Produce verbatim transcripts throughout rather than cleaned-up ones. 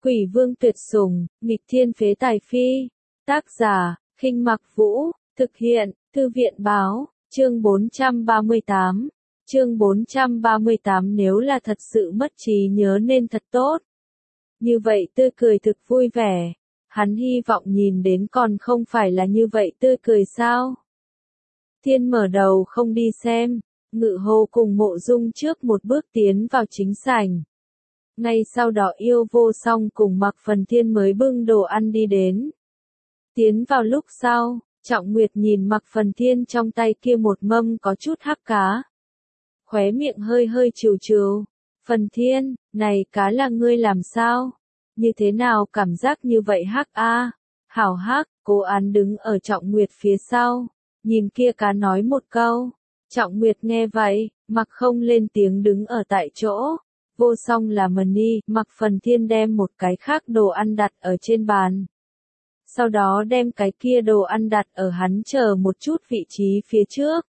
Quỷ vương tuyệt sủng, nghịch thiên phế tài phi. Tác giả, Khinh Mặc Vũ, thực hiện, Thư viện báo, chương bốn trăm ba mươi tám. Chương bốn trăm ba mươi tám nếu là thật sự mất trí nhớ nên thật tốt. Như vậy tươi cười thực vui vẻ. Hắn hy vọng nhìn đến còn không phải là như vậy tươi cười sao? Thiên mở đầu không đi xem, Ngự Hồ cùng Mộ Dung trước một bước tiến vào chính sảnh. Ngay sau đó Yêu Vô Song cùng Mạc Phần Thiên mới bưng đồ ăn đi đến. Tiến vào lúc sau, Trọng Nguyệt nhìn Mạc Phần Thiên trong tay kia một mâm có chút hắc cá. Khóe miệng hơi hơi trừ trừ. Phần Thiên, này cá là ngươi làm sao? Như thế nào cảm giác như vậy hắc a? Hảo hắc, Cố Án đứng ở Trọng Nguyệt phía sau, nhìn kia cá nói một câu. Trọng Nguyệt nghe vậy, mặc không lên tiếng đứng ở tại chỗ. Vô Song là mần ni, Mạc Phần Thiên đem một cái khác đồ ăn đặt ở trên bàn. Sau đó đem cái kia đồ ăn đặt ở hắn chờ một chút vị trí phía trước.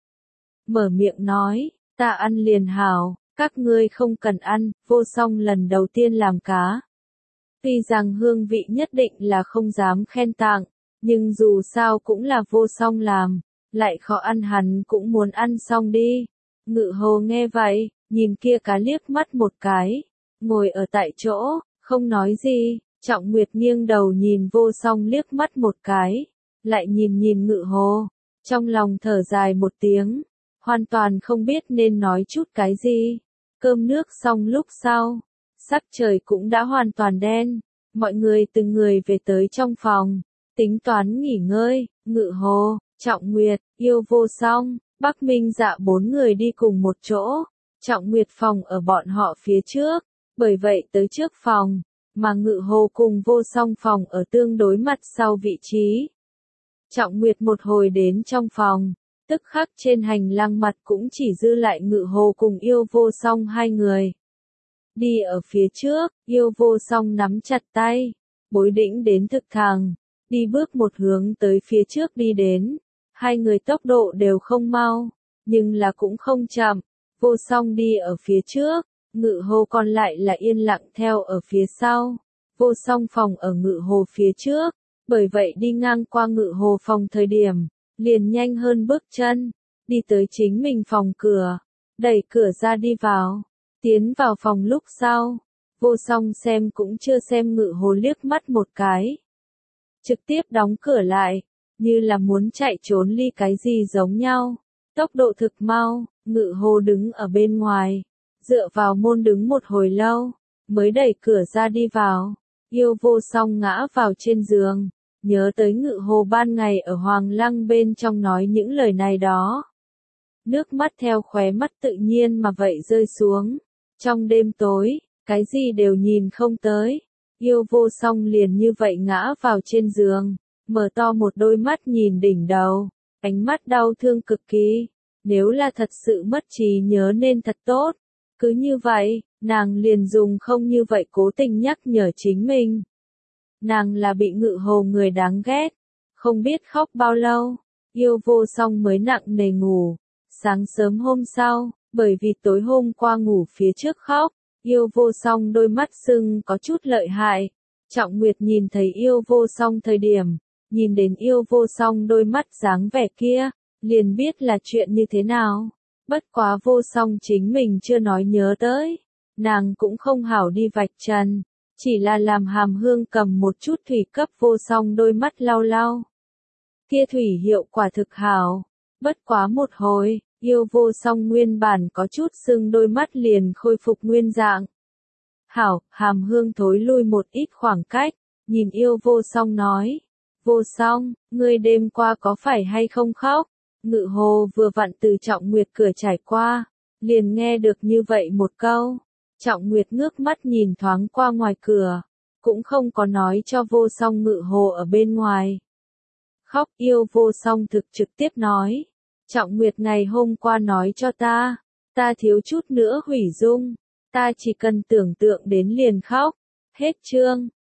Mở miệng nói, ta ăn liền hảo, các ngươi không cần ăn. Vô Song lần đầu tiên làm cá. Tuy rằng hương vị nhất định là không dám khen tặng, nhưng dù sao cũng là Vô Song làm, lại khó ăn hắn cũng muốn ăn xong đi. Ngự Hồ nghe vậy, nhìn kia cá liếc mắt một cái, ngồi ở tại chỗ, không nói gì. Trọng Nguyệt nghiêng đầu nhìn Vô Song liếc mắt một cái, lại nhìn nhìn Ngự Hồ, trong lòng thở dài một tiếng, hoàn toàn không biết nên nói chút cái gì. Cơm nước xong lúc sau, sắc trời cũng đã hoàn toàn đen, mọi người từng người về tới trong phòng, tính toán nghỉ ngơi. Ngự Hồ, Trọng Nguyệt, Yêu Vô Song, Bắc Minh Dạ bốn người đi cùng một chỗ. Trọng Nguyệt phòng ở bọn họ phía trước, bởi vậy tới trước phòng, mà Ngự Hồ cùng Vô Song phòng ở tương đối mặt sau vị trí. Trọng Nguyệt một hồi đến trong phòng, tức khắc trên hành lang mặt cũng chỉ dư lại Ngự Hồ cùng Yêu Vô Song hai người. Đi ở phía trước, Yêu Vô Song nắm chặt tay, bối đĩnh đến thực thẳng, đi bước một hướng tới phía trước đi đến. Hai người tốc độ đều không mau, nhưng là cũng không chậm. Vô Song đi ở phía trước, Ngự Hồ còn lại là yên lặng theo ở phía sau. Vô Song phòng ở Ngự Hồ phía trước, bởi vậy đi ngang qua Ngự Hồ phòng thời điểm, liền nhanh hơn bước chân, đi tới chính mình phòng cửa, đẩy cửa ra đi vào. Tiến vào phòng lúc sau, Vô Song xem cũng chưa xem Ngự Hồ liếc mắt một cái, trực tiếp đóng cửa lại, như là muốn chạy trốn ly cái gì giống nhau. Tốc độ thực mau. Ngự Hồ đứng ở bên ngoài, dựa vào môn đứng một hồi lâu, mới đẩy cửa ra đi vào. Yêu Vô Song ngã vào trên giường, nhớ tới Ngự Hồ ban ngày ở Hoàng Lăng bên trong nói những lời này đó. Nước mắt theo khóe mắt tự nhiên mà vậy rơi xuống. Trong đêm tối, cái gì đều nhìn không tới. Yêu Vô Song liền như vậy ngã vào trên giường, mở to một đôi mắt nhìn đỉnh đầu, ánh mắt đau thương cực kỳ. Nếu là thật sự mất trí nhớ nên thật tốt. Cứ như vậy, nàng liền dùng không như vậy cố tình nhắc nhở chính mình. Nàng là bị Ngự Hồ người đáng ghét. Không biết khóc bao lâu, Yêu Vô Song mới nặng nề ngủ. Sáng sớm hôm sau, bởi vì tối hôm qua ngủ phía trước khóc, Yêu Vô Song đôi mắt sưng có chút lợi hại. Trọng Nguyệt nhìn thấy Yêu Vô Song thời điểm, nhìn đến Yêu Vô Song đôi mắt dáng vẻ kia, liền biết là chuyện như thế nào. Bất quá Vô Song chính mình chưa nói nhớ tới, nàng cũng không hảo đi vạch trần, chỉ là làm Hàm Hương cầm một chút thủy cấp Vô Song đôi mắt lau lau. Kia thủy hiệu quả thực hảo. Bất quá một hồi, Yêu Vô Song nguyên bản có chút sưng đôi mắt liền khôi phục nguyên dạng. Hảo, Hàm Hương thối lui một ít khoảng cách, nhìn Yêu Vô Song nói. Vô Song, ngươi đêm qua có phải hay không khóc? Ngự Hồ vừa vặn từ Trọng Nguyệt cửa trải qua, liền nghe được như vậy một câu. Trọng Nguyệt ngước mắt nhìn thoáng qua ngoài cửa, cũng không có nói cho Vô Song Ngự Hồ ở bên ngoài. Khóc. Yêu Vô Song thực trực tiếp nói. Trọng Nguyệt ngày hôm qua nói cho ta, ta thiếu chút nữa hủy dung, ta chỉ cần tưởng tượng đến liền khóc. Hết chương.